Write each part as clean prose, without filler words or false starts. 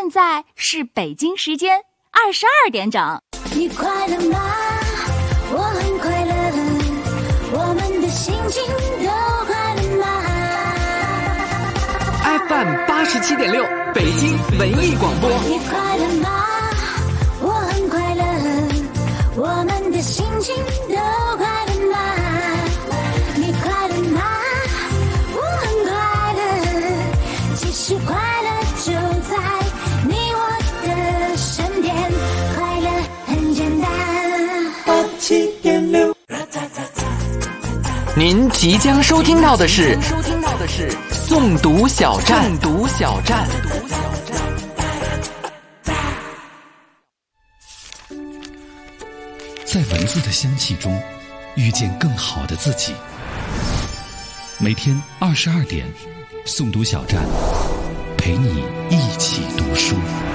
现在是北京时间22点整。 你快乐吗？我很快乐，我们的心情都快乐吗？ FM 87.6北京文艺广播。 你快乐吗？我很快乐，我们的心情都快乐吗？你快乐吗？我很快乐，其实快乐就在你我的身边，快乐很简单。87.6。 您即将收听到的是诵读小站。 在文字的香气中遇见更好的自己。每天22点，诵读小站陪你一起读书。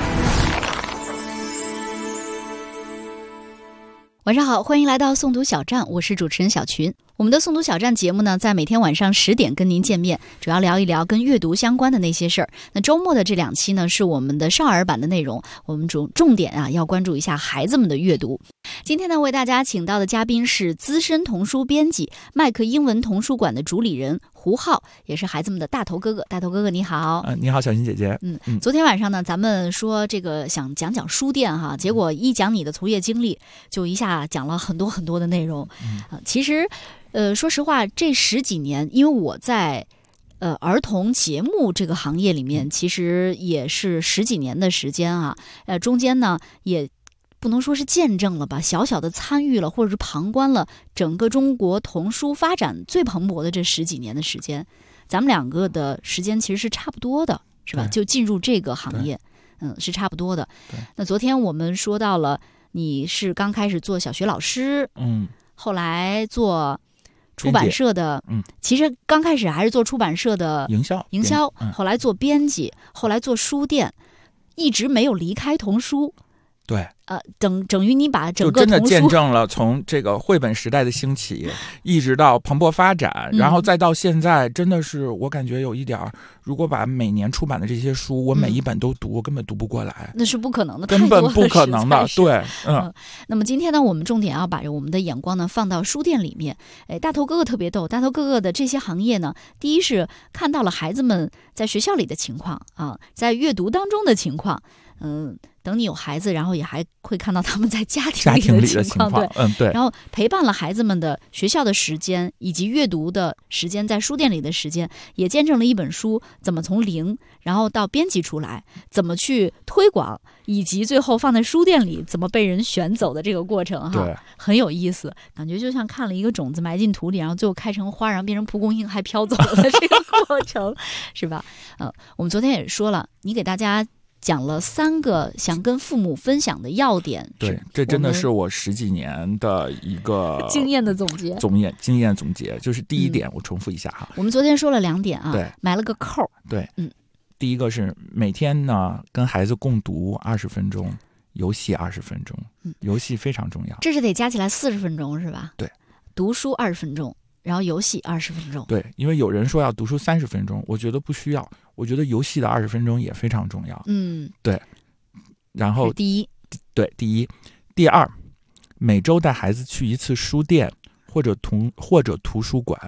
晚上好，欢迎来到诵读小站，我是主持人小群。我们的诵读小站节目呢，在每天晚上10点跟您见面，主要聊一聊跟阅读相关的那些事儿。那周末的这2期呢，是我们的少儿版的内容，我们重点啊要关注一下孩子们的阅读。今天呢，为大家请到的嘉宾是资深童书编辑麦克英文童书馆的主理人胡浩，也是孩子们的大头哥哥。大头哥哥你好。 你好，小新姐姐。 昨天晚上呢，咱们说这个想讲讲书店哈，结果一讲你的从业经历，就一下讲了很多很多的内容。其实说实话，这10几年，因为我在儿童节目这个行业里面，其实也是10几年的时间啊。中间呢也不能说是见证了吧，小小的参与了或者是旁观了整个中国童书发展最蓬勃的这10几年的时间。咱们两个的时间其实是差不多的，是吧？就进入这个行业，是差不多的。那昨天我们说到了，你是刚开始做小学老师，后来做出版社的，其实刚开始还是做出版社的营销，后来做编辑，后来做书店，一直没有离开童书。 对， 等于你把整个就真的见证了从这个绘本时代的兴起，一直到蓬勃发展，然后再到现在，真的是我感觉有一点，如果把每年出版的这些书，我每一本都读，我根本读不过来， 那是不可能的， 根本不可能的。对， 那么今天呢，我们重点要把我们的眼光呢放到书店里面。大头哥哥特别逗，大头哥哥的这些行业呢，第一是看到了孩子们在学校里的情况啊，在阅读当中的情况，等你有孩子，然后也还会看到他们在家庭里的情况， 对， 然后陪伴了孩子们的学校的时间，以及阅读的时间，在书店里的时间，也见证了一本书怎么从零，然后到编辑出来，怎么去推广，以及最后放在书店里怎么被人选走的这个过程哈，很有意思，感觉就像看了一个种子埋进土里，然后最后开成花，然后变成蒲公英还飘走了的这个过程，是吧？我们昨天也说了，你给大家讲了3个想跟父母分享的要点。 对，这真的是我10几年的一个经验的总结。 经验总结就是第一点，我重复一下哈。 我们昨天说了2点啊， 对， 埋了个扣。 对，第一个是每天呢跟孩子共读20分钟，游戏20分钟，游戏非常重要。 这是得加起来40分钟是吧？ 对， 读书20分钟。然后游戏20分钟， 对，因为有人说要读书30分钟，我觉得不需要，我觉得游戏的20分钟也非常重要。对。然后第一，第二，每周带孩子去一次书店或者图书馆，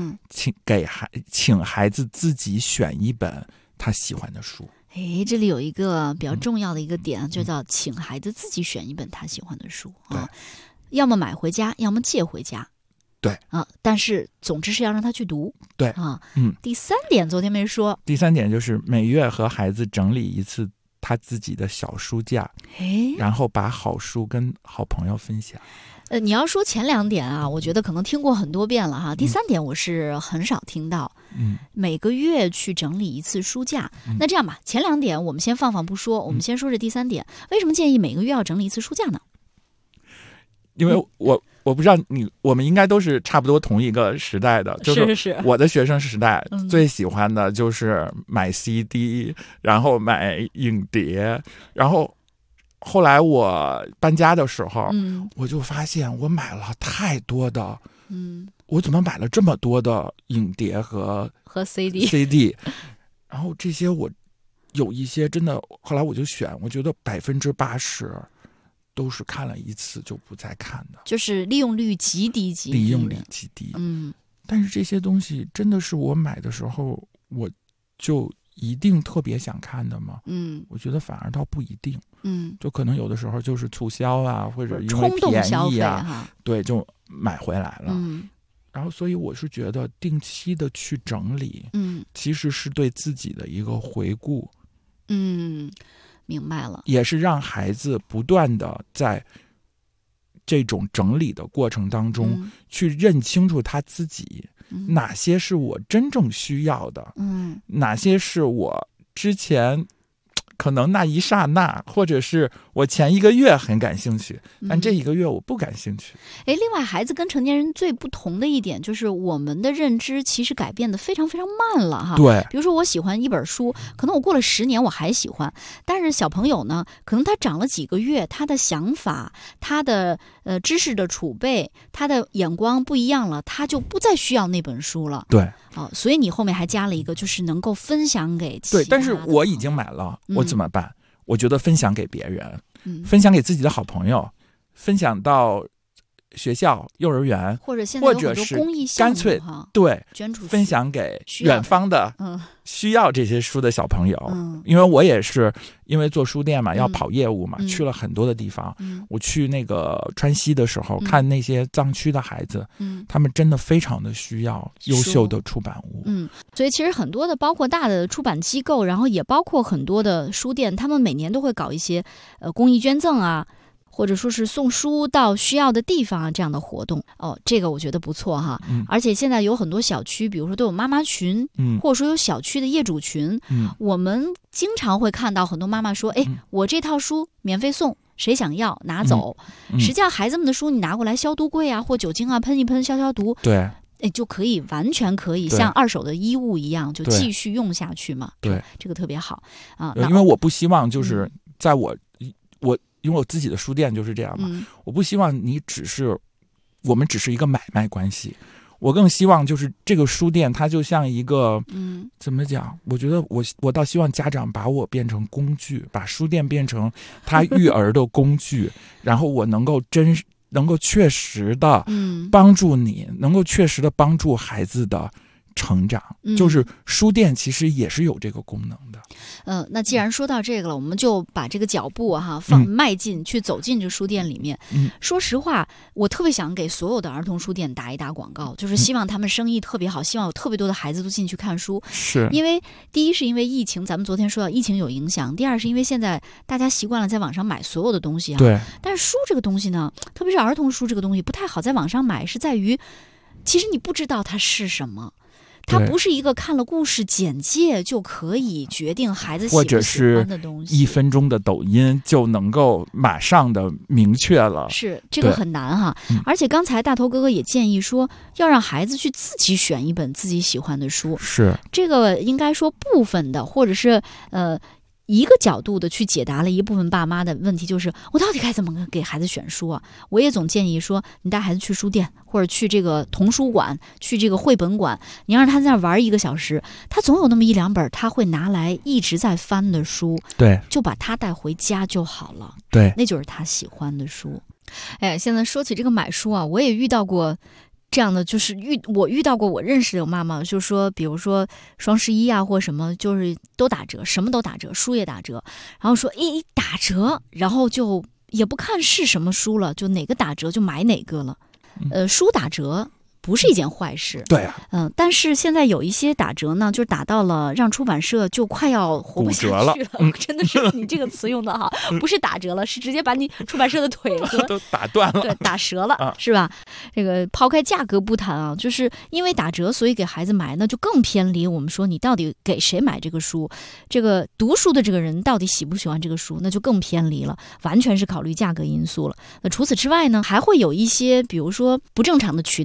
请孩子自己选一本他喜欢的书。 这里有一个比较重要的一个点，就叫请孩子自己选一本他喜欢的书啊，要么买回家，要么借回家。 对啊，但是总之是要让他去读。 对啊，第3点昨天没说。 第3点就是每月和孩子整理一次他自己的小书架，然后把好书跟好朋友分享。 你要说前2点啊，我觉得可能听过很多遍了哈。第3点我是很少听到。每个月去整理一次书架。那这样吧，前2点我们先放不说，我们先说这第3点。为什么建议每个月要整理一次书架呢？ 因为我不知道我们应该都是差不多同一个时代的，就是我的学生时代最喜欢的就是买 CD，然后买影碟，然后后来我搬家的时候，我就发现我买了太多的，我怎么买了这么多的影碟和 CD， 然后这些我有一些真的，后来我就选，我觉得80%都是看了一次就不再看的， 就是利用率极低极低。 利用率极低。但是这些东西真的是我买的时候我就一定特别想看的吗？我觉得反而倒不一定。就可能有的时候就是促销啊，或者因为便宜啊，对，就买回来了。然后所以我是觉得定期的去整理，其实是对自己的一个回顾。 明白了， 也是让孩子不断的在这种整理的过程当中，去认清楚他自己，哪些是我真正需要的，哪些是我之前可能那一刹那，或者是我前1个月很感兴趣，但这1个月我不感兴趣。 另外孩子跟成年人最不同的一点就是我们的认知其实改变的非常非常慢了哈。 对， 比如说我喜欢一本书，可能我过了10年我还喜欢，但是小朋友呢，可能他长了几个月，他的想法，他的知识的储备，他的眼光不一样了，他就不再需要那本书了。 对， 所以你后面还加了一个，就是能够分享给其他的。 对，但是我已经买了，我怎么办？我觉得分享给别人，分享给自己的好朋友，分享到学校、幼儿园， 或者现在有很多公益项目， 干脆对捐出去， 分享给远方的需要这些书的小朋友。因为我也是因为做书店嘛，要跑业务嘛，去了很多的地方。我去那个川西的时候，看那些藏区的孩子，他们真的非常的需要优秀的出版物。 所以其实很多的，包括大的出版机构，然后也包括很多的书店，他们每年都会搞一些公益捐赠啊，或者说是送书到需要的地方啊，这样的活动。这个我觉得不错哈。而且现在有很多小区，比如说都有妈妈群，或者说有小区的业主群。我们经常会看到很多妈妈说，我这套书免费送，谁想要拿走。实际上孩子们的书你拿过来消毒柜啊，或酒精啊喷一喷消毒， 对， 就可以完全可以像二手的衣物一样就继续用下去嘛。 对， 这个特别好啊。 因为我不希望就是在我因为我自己的书店就是这样嘛，我不希望我们只是一个买卖关系，我更希望就是这个书店它就像一个怎么讲？我觉得我倒希望家长把我变成工具，把书店变成他育儿的工具，然后我能够确实的帮助你，能够确实的帮助孩子的成长。就是书店其实也是有这个功能的。 那既然说到这个了，我们就把这个脚步迈进去走进这书店里面。说实话，我特别想给所有的儿童书店打一打广告，就是希望他们生意特别好，希望有特别多的孩子都进去看书。 是因为第一是因为疫情，咱们昨天说到疫情有影响；第二是因为现在大家习惯了在网上买所有的东西对。 但是书这个东西呢，特别是儿童书这个东西不太好在网上买，是在于其实你不知道它是什么。它不是一个看了故事简介就可以决定孩子喜不喜欢的东西， 或者是1分钟的抖音就能够马上的明确了。 是这个很难哈。而且刚才大头哥哥也建议说，要让孩子去自己选一本自己喜欢的书。 是这个应该说部分的，或者是一个角度的去解答了一部分爸妈的问题，就是我到底该怎么给孩子选书啊？我也总建议说，你带孩子去书店，或者去这个童书馆，去这个绘本馆，你让他在那玩1个小时，他总有那么1-2本他会拿来一直在翻的书， 对， 就把他带回家就好了， 对， 那就是他喜欢的书。现在说起这个买书啊，我也遇到过这样的，就是我遇到过我认识的有妈妈，就说比如说双11啊或什么，就是都打折，什么都打折，书也打折，然后说一打折，然后就也不看是什么书了，就哪个打折就买哪个了。书打折不是一件坏事， 对啊， 但是现在有一些打折呢，就是打到了让出版社就快要活不下去了。真的是你这个词用的哈，不是打折了，是直接把你出版社的腿都打断了， 对，打折了，是吧？这个抛开价格不谈啊，就是因为打折，所以给孩子买，那就更偏离我们说你到底给谁买这个书，这个读书的这个人到底喜不喜欢这个书，那就更偏离了，完全是考虑价格因素了。那除此之外呢，还会有一些比如说不正常的渠道的，比如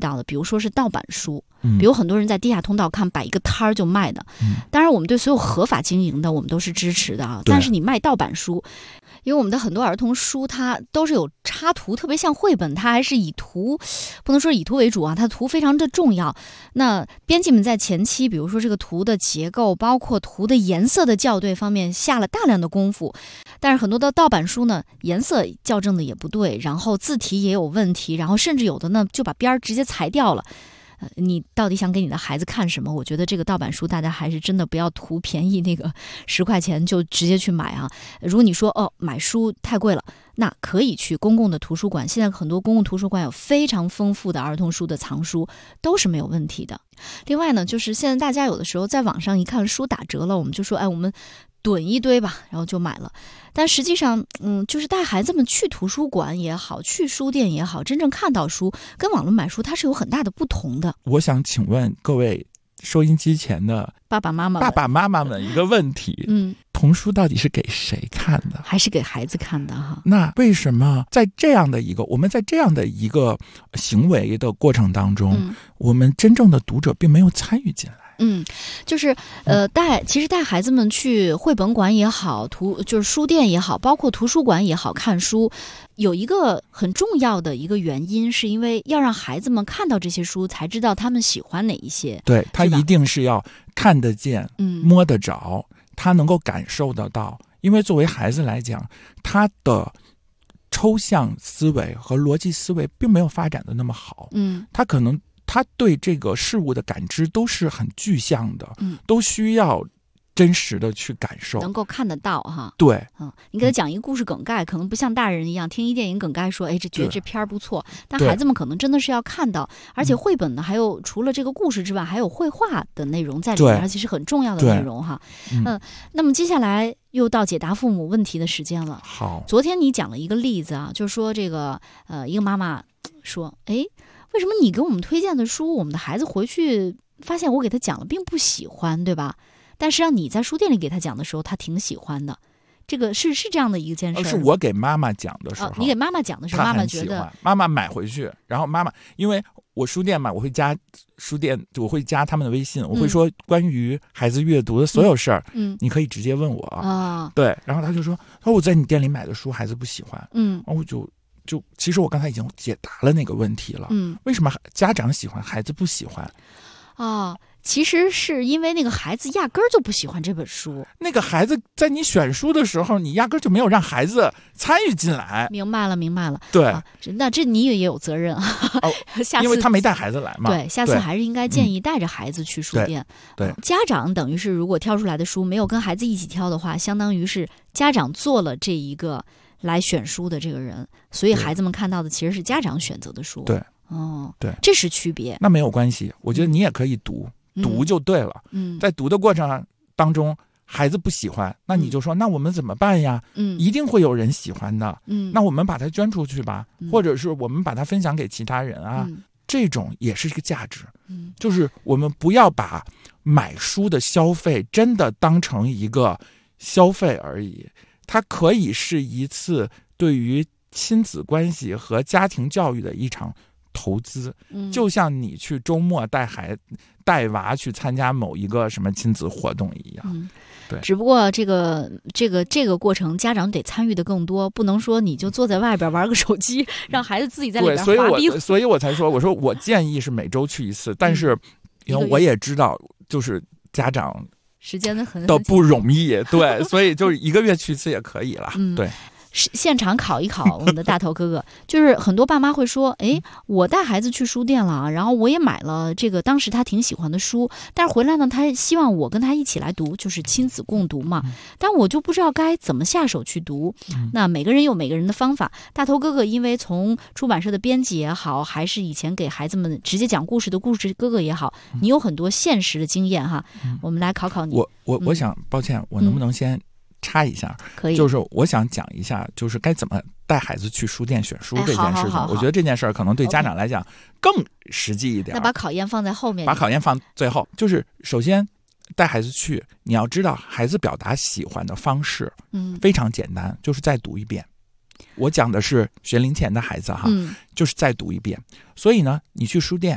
说是盗版书，比如很多人在地下通道看摆一个摊儿就卖的，当然我们对所有合法经营的我们都是支持的啊，但是你卖盗版书，因为我们的很多儿童书它都是有插图，特别像绘本，它还是以图，不能说以图为主啊，它的图非常的重要。那编辑们在前期，比如说这个图的结构，包括图的颜色的校对方面下了大量的功夫，但是很多的盗版书呢，颜色校正的也不对，然后字体也有问题，然后甚至有的呢就把边儿直接裁掉了。你到底想给你的孩子看什么？我觉得这个盗版书大家还是真的不要图便宜，那个10块钱就直接去买啊。如果你说买书太贵了，那可以去公共的图书馆，现在很多公共图书馆有非常丰富的儿童书的藏书，都是没有问题的。另外呢，就是现在大家有的时候在网上一看书打折了，我们就说我们囤一堆吧，然后就买了。但实际上就是带孩子们去图书馆也好，去书店也好，真正看到书跟网络买书它是有很大的不同的。 我想请问各位收音机前的爸爸妈妈们一个问题，童书到底是给谁看的？ 还是给孩子看的哈？ 那为什么在这样的一个行为的过程当中，我们真正的读者并没有参与进来？ 就是其实带孩子们去绘本馆也好，就是书店也好，包括图书馆也好看书，有一个很重要的一个原因，是因为要让孩子们看到这些书，才知道他们喜欢哪一些。 对，他一定是要看得见，摸得着，他能够感受得到。因为作为孩子来讲，他的抽象思维和逻辑思维并没有发展的那么好，他对这个事物的感知都是很具象的，都需要真实的去感受， 能够看得到哈。 对， 你给他讲一个故事梗概，可能不像大人一样听一电影梗概说，觉得这片儿不错，但孩子们可能真的是要看到，而且绘本呢，还有除了这个故事之外，还有绘画的内容在里面，而且是很重要的内容哈。那么接下来又到解答父母问题的时间了。 好， 昨天你讲了一个例子啊，就是说这个一个妈妈说，为什么你给我们推荐的书，我们的孩子回去发现我给他讲了并不喜欢，对吧？但是让你在书店里给他讲的时候，他挺喜欢的。这个是这样的一件事。 是我给妈妈讲的时候， 你给妈妈讲的时候，妈妈觉得妈妈买回去，然后妈妈因为我书店嘛，我会加书店，我会加他们的微信，我会说关于孩子阅读的所有事儿，你可以直接问我啊。对，然后他就说我在你店里买的书孩子不喜欢，然后我就其实我刚才已经解答了那个问题了，为什么家长喜欢孩子不喜欢其实是因为那个孩子压根儿就不喜欢这本书。 那个孩子在你选书的时候，你压根儿就没有让孩子参与进来。 明白了。 对， 那这你也有责任啊。下次因为他没带孩子来嘛。 对，下次还是应该建议带着孩子去书店。 对， 家长等于是如果挑出来的书没有跟孩子一起挑的话，相当于是家长做了这一个来选书的这个人，所以孩子们看到的其实是家长选择的书。 对， 对，这是区别。 那没有关系，我觉得你也可以读就对了。在读的过程当中，孩子不喜欢，那你就说，那我们怎么办呀？一定会有人喜欢的。那我们把它捐出去吧，或者是我们把它分享给其他人啊。这种也是一个价值。就是我们不要把买书的消费真的当成一个消费而已，它可以是一次对于亲子关系和家庭教育的一场投资。就像你去周末带娃去参加某一个什么亲子活动一样。对， 只不过这个过程家长得参与的更多，不能说你就坐在外边玩个手机，让孩子自己在里边滑冰。 所以我才说，我建议是每周去一次，但是因为我也知道，就是家长时间的不容易，对，所以就是1个月去一次也可以了。对。 现场考一考我们的大头哥哥，就是很多爸妈会说，我带孩子去书店了，然后我也买了这个当时他挺喜欢的书，但是回来呢，他希望我跟他一起来读，就是亲子共读嘛。但我就不知道该怎么下手去读。那每个人有每个人的方法。大头哥哥因为从出版社的编辑也好，还是以前给孩子们直接讲故事的故事哥哥也好，你有很多现实的经验哈。我们来考考你。 我想，抱歉，我能不能先插一下？ 可以， 就是我想讲一下，就是该怎么带孩子去书店选书这件事情。我觉得这件事儿可能对家长来讲更实际一点。 那把考验放在后面， 把考验放最后。就是首先带孩子去，你要知道孩子表达喜欢的方式，非常简单，就是再读一遍。我讲的是学龄前的孩子哈，就是再读一遍。所以呢，你去书店，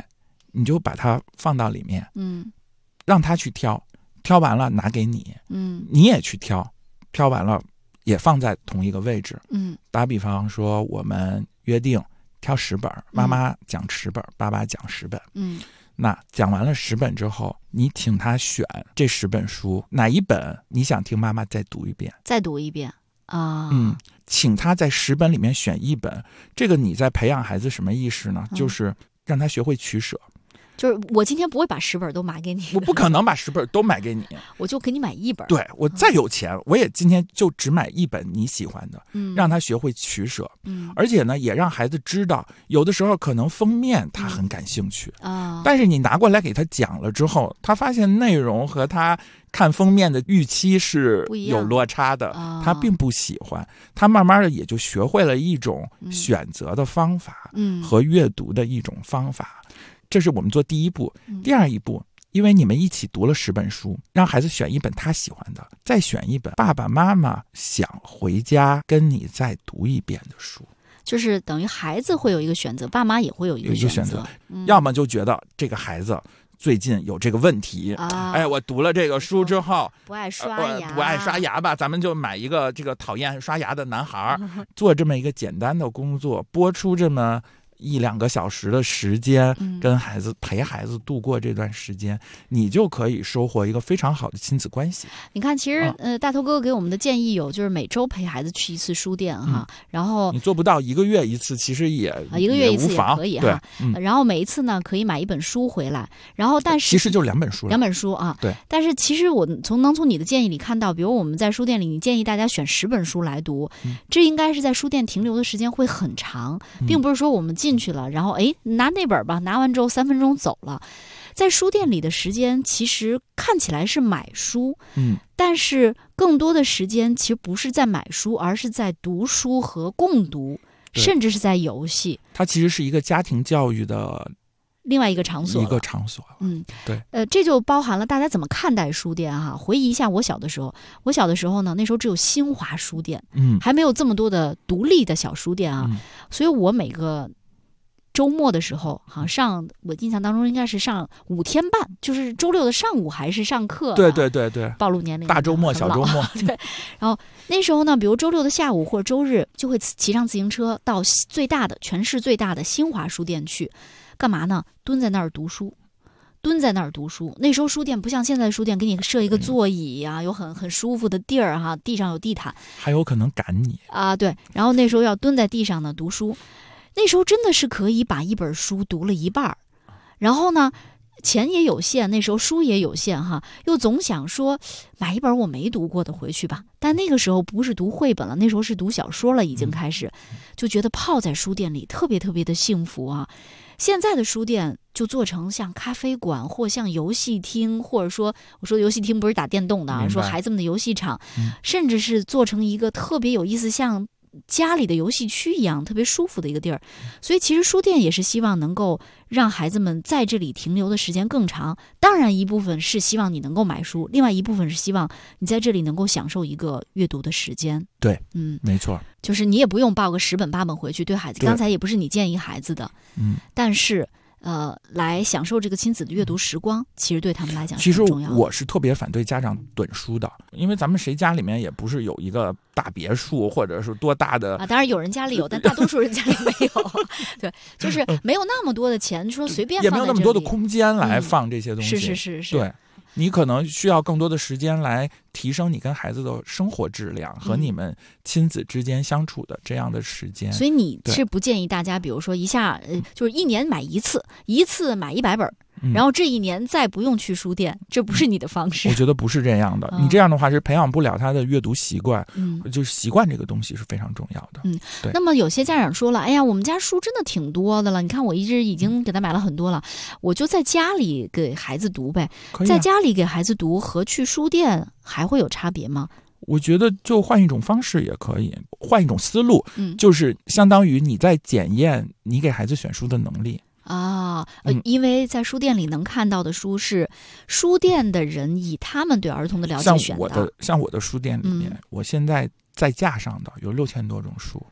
你就把它放到里面，让他去挑，挑完了拿给你，你也去挑，挑完了也放在同一个位置，打比方说我们约定挑10本，妈妈讲10本，爸爸讲10本，那讲完了10本之后，你请他选这10本书哪一本你想听妈妈再读一遍啊？请他在10本里面选1本。这个你在培养孩子什么意识呢？就是让他学会取舍。 就是我今天不会把10本都买给你， 我不可能把10本都买给你， 我就给你买1本。 对，我再有钱，我也今天就只买1本你喜欢的，让他学会取舍。而且呢，也让孩子知道，有的时候可能封面他很感兴趣但是你拿过来给他讲了之后，他发现内容和他看封面的预期是有落差的，他并不喜欢，他慢慢的也就学会了一种选择的方法，和阅读的一种方法。这是我们做第一步。第二一步，因为你们一起读了10本书，让孩子选1本他喜欢的，再选1本爸爸妈妈想回家跟你再读一遍的书， 就是等于孩子会有一个选择，爸妈也会有一个选择。 要么就觉得这个孩子最近有这个问题，我读了这个书之后不爱刷牙吧，咱们就买一个这个讨厌刷牙的男孩，做这么一个简单的工作，播出这么1-2个小时的时间，跟孩子陪孩子度过这段时间，你就可以收获一个非常好的亲子关系。 你看，其实大头哥哥给我们的建议有，就是每周陪孩子去1次书店哈，然后你做不到1个月1次，其实也 1个月1次也可以哈。然后每一次呢，可以买1本书回来，然后但是其实就2本书 ，2本书啊。 对。 但是其实我能从你的建议里看到，比如我们在书店里，你建议大家选10本书来读，这应该是在书店停留的时间会很长，并不是说我们进去了，然后拿那本吧，拿完之后3分钟走了。在书店里的时间其实看起来是买书，但是更多的时间其实不是在买书，而是在读书和共读，甚至是在游戏。 它其实是一个家庭教育的另外一个场所， 对， 这就包含了大家怎么看待书店哈。回忆一下我小的时候呢，那时候只有新华书店，还没有这么多的独立的小书店啊，所以我每个周末的时候，好像我印象当中应该是上5天半，就是周6的上午还是上课。 对， 暴露年龄， 大周末、小周末。 对，然后那时候呢，比如周6的下午或者周日，就会骑上自行车到全市最大的新华书店去，干嘛呢？蹲在那儿读书。那时候书店不像现在的书店，给你设一个座椅啊，有很舒服的地儿哈，地上有地毯， 还有可能赶你啊。对，然后那时候要蹲在地上呢读书。那时候真的是可以把1本书读了一半，然后呢，钱也有限，那时候书也有限哈，又总想说买1本我没读过的回去吧。但那个时候不是读绘本了，那时候是读小说了，已经开始，就觉得泡在书店里特别特别的幸福啊。现在的书店就做成像咖啡馆或像游戏厅，或者说我说游戏厅不是打电动的啊，说孩子们的游戏场，甚至是做成一个特别有意思，像家里的游戏区一样特别舒服的一个地儿。所以其实书店也是希望能够让孩子们在这里停留的时间更长，当然一部分是希望你能够买书，另外一部分是希望你在这里能够享受一个阅读的时间。 对，没错， 就是你也不用抱个10本8本回去，对孩子刚才也不是你建议孩子的，但是来享受这个亲子的阅读时光，其实对他们来讲是很重要的。 其实我是特别反对家长囤书的，因为咱们谁家里面也不是有一个大别墅或者是多大的当然有人家里有，但大多数人家里没有。对，就是没有那么多的钱，说随便放在这里， 也没有那么多的空间来放这些东西。 是。 对，你可能需要更多的时间来提升你跟孩子的生活质量和你们亲子之间相处的这样的时间。 所以你是不建议大家，比如说一下就是1年买1次买100本，然后这1年再不用去书店，这不是你的方式。 我觉得不是这样的，你这样的话是培养不了他的阅读习惯。就是习惯这个东西是非常重要的。对。 那么有些家长说了，哎呀，我们家书真的挺多的了，你看我已经给他买了很多了，我就在家里给孩子读呗。在家里给孩子读和去书店还会有差别吗？ 我觉得就换一种方式也可以，换一种思路，就是相当于你在检验你给孩子选书的能力啊。因为在书店里能看到的书是书店的人以他们对儿童的了解选的。 像我的书店里面，我现在在架上的有6000多种书。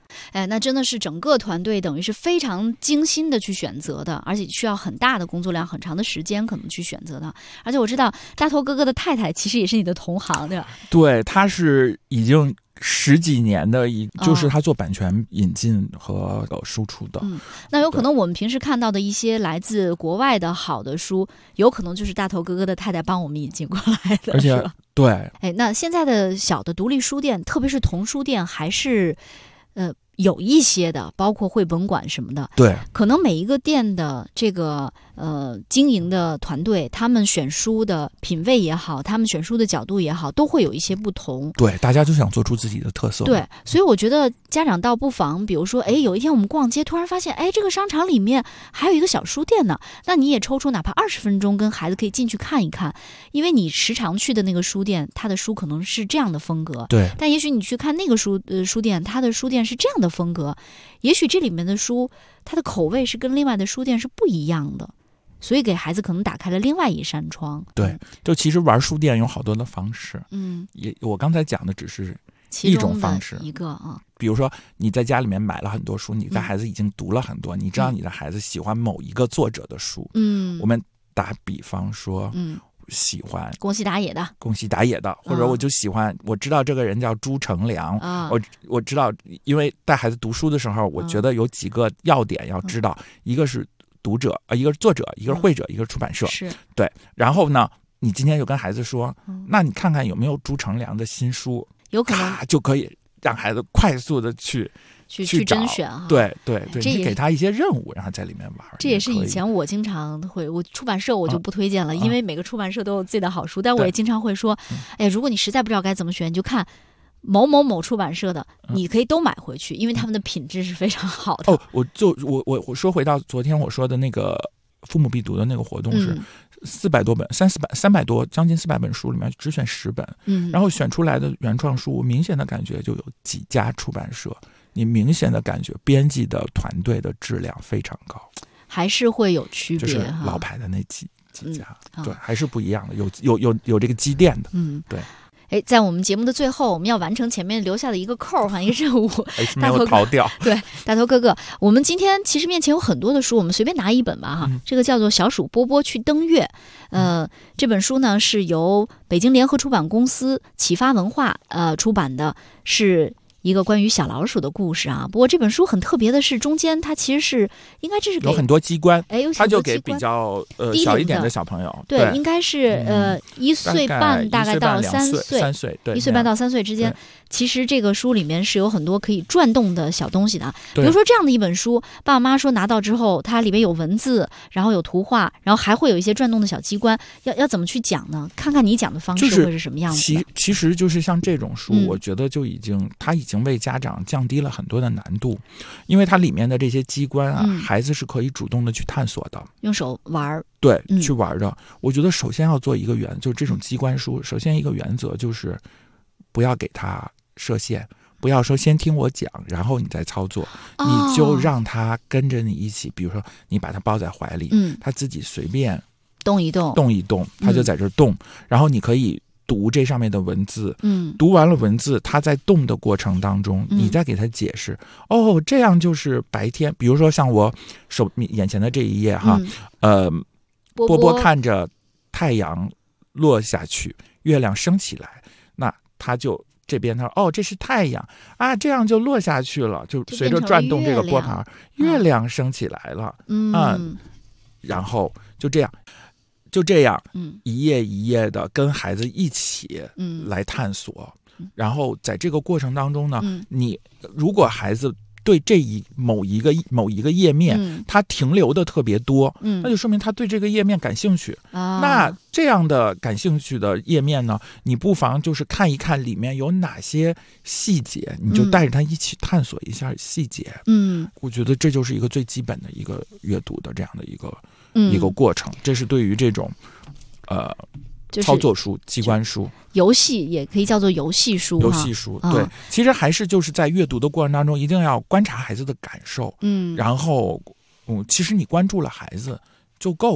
那真的是整个团队等于是非常精心的去选择的，而且需要很大的工作量、很长的时间可能去选择的。而且我知道大头哥哥的太太其实也是你的同行的， 对，他是已经10几年的就是他做版权引进和输出的。 那有可能我们平时看到的一些来自国外的好的书，有可能就是大头哥哥的太太帮我们引进过来的， 而且对， 那现在的小的独立书店，特别是童书店，还是有一些的，包括绘本馆什么的。 对， 可能每一个店的这个经营的团队，他们选书的品味也好，他们选书的角度也好，都会有一些不同。 对，大家就想做出自己的特色。 对，所以我觉得家长倒不妨，比如说，有一天我们逛街，突然发现，这个商场里面还有一个小书店呢，那你也抽出哪怕20分钟，跟孩子可以进去看一看，因为你时常去的那个书店，它的书可能是这样的风格， 对， 但也许你去看那个书店，它的书店是这样的风格，也许这里面的书，它的口味是跟另外的书店是不一样的。所以给孩子可能打开了另外一扇窗。 对，就其实玩书店有好多的方式。我刚才讲的只是一种方式， 一个啊。 比如说你在家里面买了很多书，你的孩子已经读了很多，你知道你的孩子喜欢某一个作者的书。我们打比方说，喜欢宫西达也的， 或者我就喜欢，我知道这个人叫朱成良，我知道，因为带孩子读书的时候，我觉得有几个要点要知道，一个是读者一个是作者，一个是绘者，一个是出版社， 是对。然后呢，你今天就跟孩子说，那你看看有没有朱成良的新书， 有可能就可以让孩子快速的去甄选啊。 对，你给他一些任务，让他在里面玩。 这也是以前我经常会，我出版社我就不推荐了，因为每个出版社都有自己的好书，但我也经常会说，如果你实在不知道该怎么选，你就看某某某出版社的，你可以都买回去，因为他们的品质是非常好的。 我说回到昨天我说的那个父母必读的那个活动是400多本，300多，将近400本书里面只选10本，然后选出来的原创书，明显的感觉就有几家出版社，你明显的感觉编辑的团队的质量非常高， 还是会有区别， 就是老牌的那几家，对，还是不一样的，有这个积淀的，对。 在我们节目的最后，我们要完成前面留下的一个扣儿，一个任务， 没有逃掉。 对，大头哥哥，我们今天其实面前有很多的书，我们随便拿一本吧哈。这个叫做《小鼠波波去登月》，这本书呢是由北京联合出版公司启发文化出版的，是一个关于小老鼠的故事啊。不过这本书很特别的是，中间它其实是这是给有很多机关，它就给比关较小一点的小朋友， 对，应该是1岁半大概到3岁， 对， 1岁半到3岁之间。其实这个书里面是有很多可以转动的小东西的，比如说这样的一本书，爸爸妈妈说拿到之后，它里面有文字，然后有图画，然后还会有一些转动的小机关，要怎么去讲呢？看看你讲的方式会是什么样子的。 其实就是像这种书，我觉得它已经为家长降低了很多的难度，因为它里面的这些机关啊，孩子是可以主动的去探索的， 用手玩， 对，去玩的。我觉得首先要做一个就是这种机关书，首先一个原则就是不要给他设限，不要说先听我讲，然后你再操作，你就让他跟着你一起，比如说你把他抱在怀里，他自己随便动一动，他就在这动，然后你可以读这上面的文字，读完了文字，他在动的过程当中，你再给他解释，这样就是白天，比如说像我眼前的这一页哈，波波看着太阳落下去，月亮升起来，那他就这边他说这是太阳啊，这样就落下去了，就随着转动这个波盘，月亮升起来了，然后就这样，一页一页的跟孩子一起来探索，然后在这个过程当中呢，你如果孩子对某一个页面，他停留的特别多，那就说明他对这个页面感兴趣。那这样的感兴趣的页面呢，你不妨就是看一看里面有哪些细节，你就带着他一起探索一下细节。我觉得这就是一个最基本的一个阅读的这样的一个过程。这是对于这种操作书、机关书、 游戏也可以叫做游戏书。 对，其实还是就是在阅读的过程当中，一定要观察孩子的感受。然后，其实你关注了孩子就够了。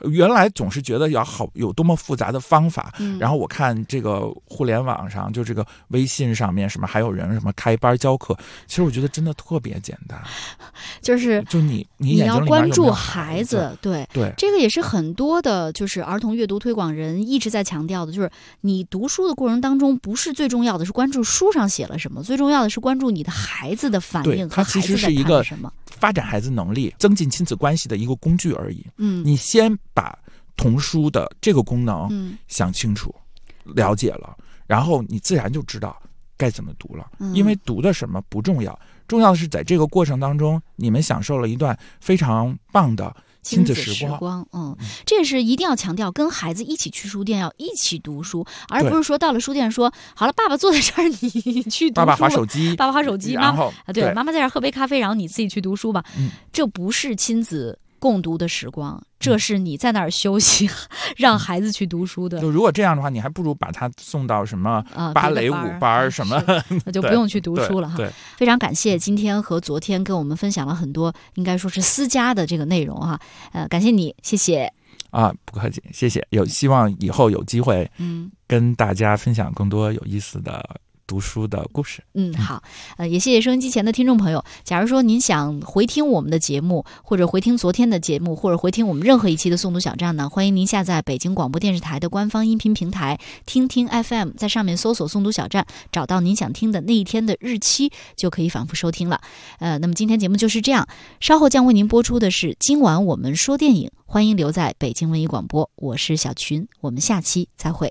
原来总是觉得有多么复杂的方法，然后我看这个互联网上，就这个微信上面什么还有人什么开班教课，其实我觉得真的特别简单，就你要关注孩子， 对， 这个也是很多的就是儿童阅读推广人一直在强调的，就是你读书的过程当中，不是最重要的是关注书上写了什么，最重要的是关注你的孩子的反应和孩子在看什么。 发展孩子能力、增进亲子关系的一个工具而已。你先把童书的这个功能想清楚、了解了，然后你自然就知道该怎么读了。因为读的什么不重要，重要的是在这个过程当中，你们享受了一段非常棒的亲子时光。这也是一定要强调，跟孩子一起去书店，要一起读书，而不是说到了书店说好了，爸爸坐在这儿，你去读书，爸爸划手机， 妈妈在这儿喝杯咖啡，然后你自己去读书吧。这不是亲子共读的时光，这是你在那儿休息，让孩子去读书的。 就如果这样的话，你还不如把他送到什么芭蕾舞班什么， 那就不用去读书了哈。 对， 非常感谢今天和昨天跟我们分享了很多，应该说是私家的这个内容哈。感谢你，谢谢。 不客气，谢谢。希望以后有机会，跟大家分享更多有意思的读书的故事。 好，也谢谢收音机前的听众朋友。假如说您想回听我们的节目，或者回听昨天的节目，或者回听我们任何一期的诵读小站呢，欢迎您下载北京广播电视台的官方音频平台听听 FM， 在上面搜索诵读小站，找到您想听的那一天的日期，就可以反复收听了。那么今天节目就是这样，稍后将为您播出的是今晚我们说电影，欢迎留在北京文艺广播，我是小群，我们下期再会。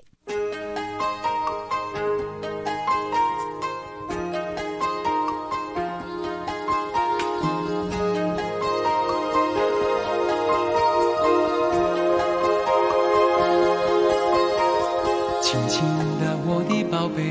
轻轻的我的宝贝，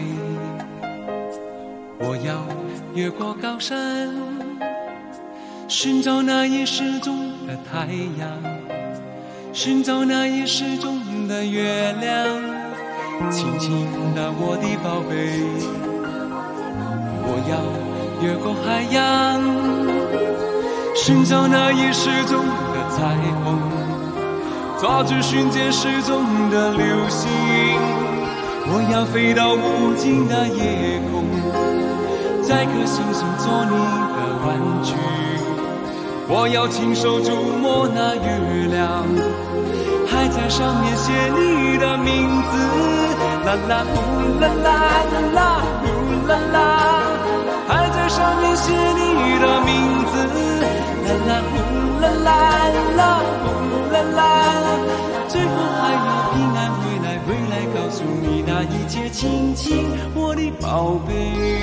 我要越过高山，寻找那已失踪的太阳，寻找那已失踪的月亮。轻轻的我的宝贝，我要越过海洋，寻找那已失踪的彩虹，抓住瞬间失踪的流星。我要飞到无尽的夜空，摘颗星星做你的玩具。我要亲手触摸那月亮，还在上面写你的名字。啦啦呼啦啦啦啦呼啦啦，还在上面写你的名字。啦啦呼啦啦啦呼啦啦，最后还要平安回来，回来告诉你那一切，亲亲我的宝贝。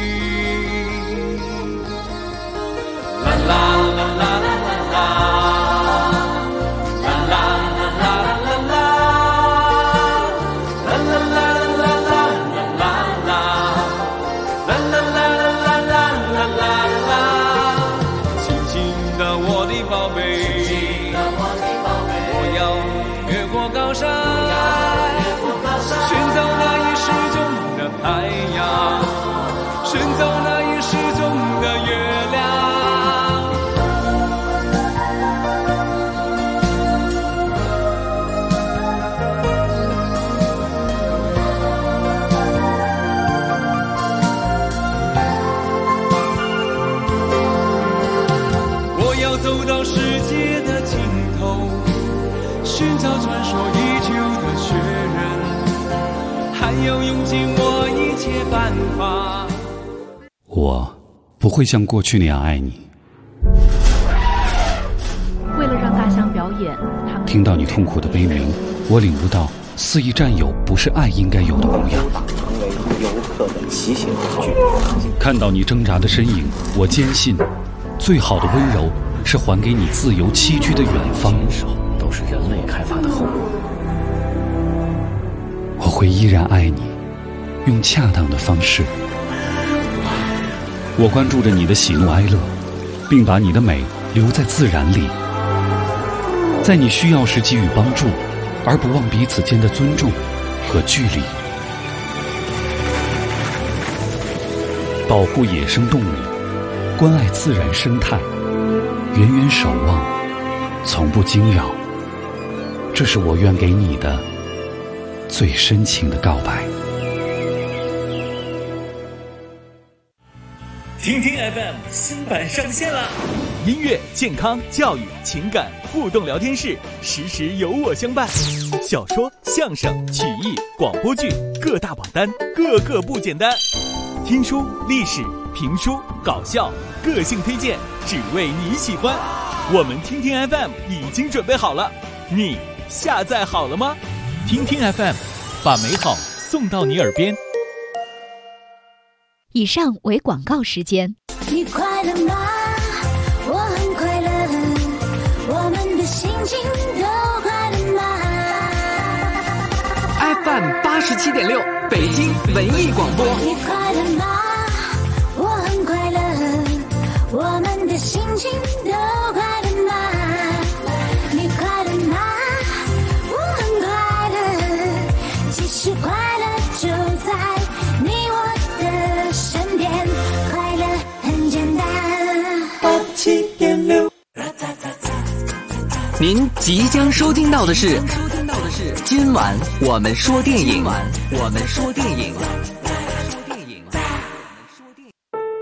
啦啦啦啦啦啦啦啦啦啦啦啦，高山，寻找那已失踪的太阳，寻找那已失踪的月亮。我要走到世界的尽头，寻找传说已久的雪人，还要用尽我一切办法。 我不会像过去那样爱你。 为了让大象表演，他们听到你痛苦的悲鸣，我领悟到肆意占有不是爱应该有的模样。 成为游客的骑行工具。 看到你挣扎的身影，我坚信，最好的温柔是还给你自由栖居的远方。 都是人类开发的后果。 我会依然爱你，用恰当的方式。我关注着你的喜怒哀乐，并把你的美留在自然里，在你需要时给予帮助，而不忘彼此间的尊重和距离。保护野生动物，关爱自然生态，远远守望，从不惊扰。 这是我愿给你的最深情的告白。 听听 FM 新版上线啦！音乐、健康、教育、情感互动聊天室，时时有我相伴。小说、相声、曲艺、广播剧各大榜单，个个不简单。听书、历史、评书、搞笑，个性推荐，只为你喜欢。我们听听 FM 已经准备好了，你下载好了吗？听听 FM， 把美好送到你耳边。 以上为广告时间。 你快乐吗？我很快乐，我们的心情都快乐吗？ FM 87.6北京文艺广播。 你快乐吗？我很快乐，我们的心情都快乐吗？你快乐吗？我很快乐，其实快乐就在你我的身边，快乐很简单。87.6， 您即将收听到的是今晚我们说电影。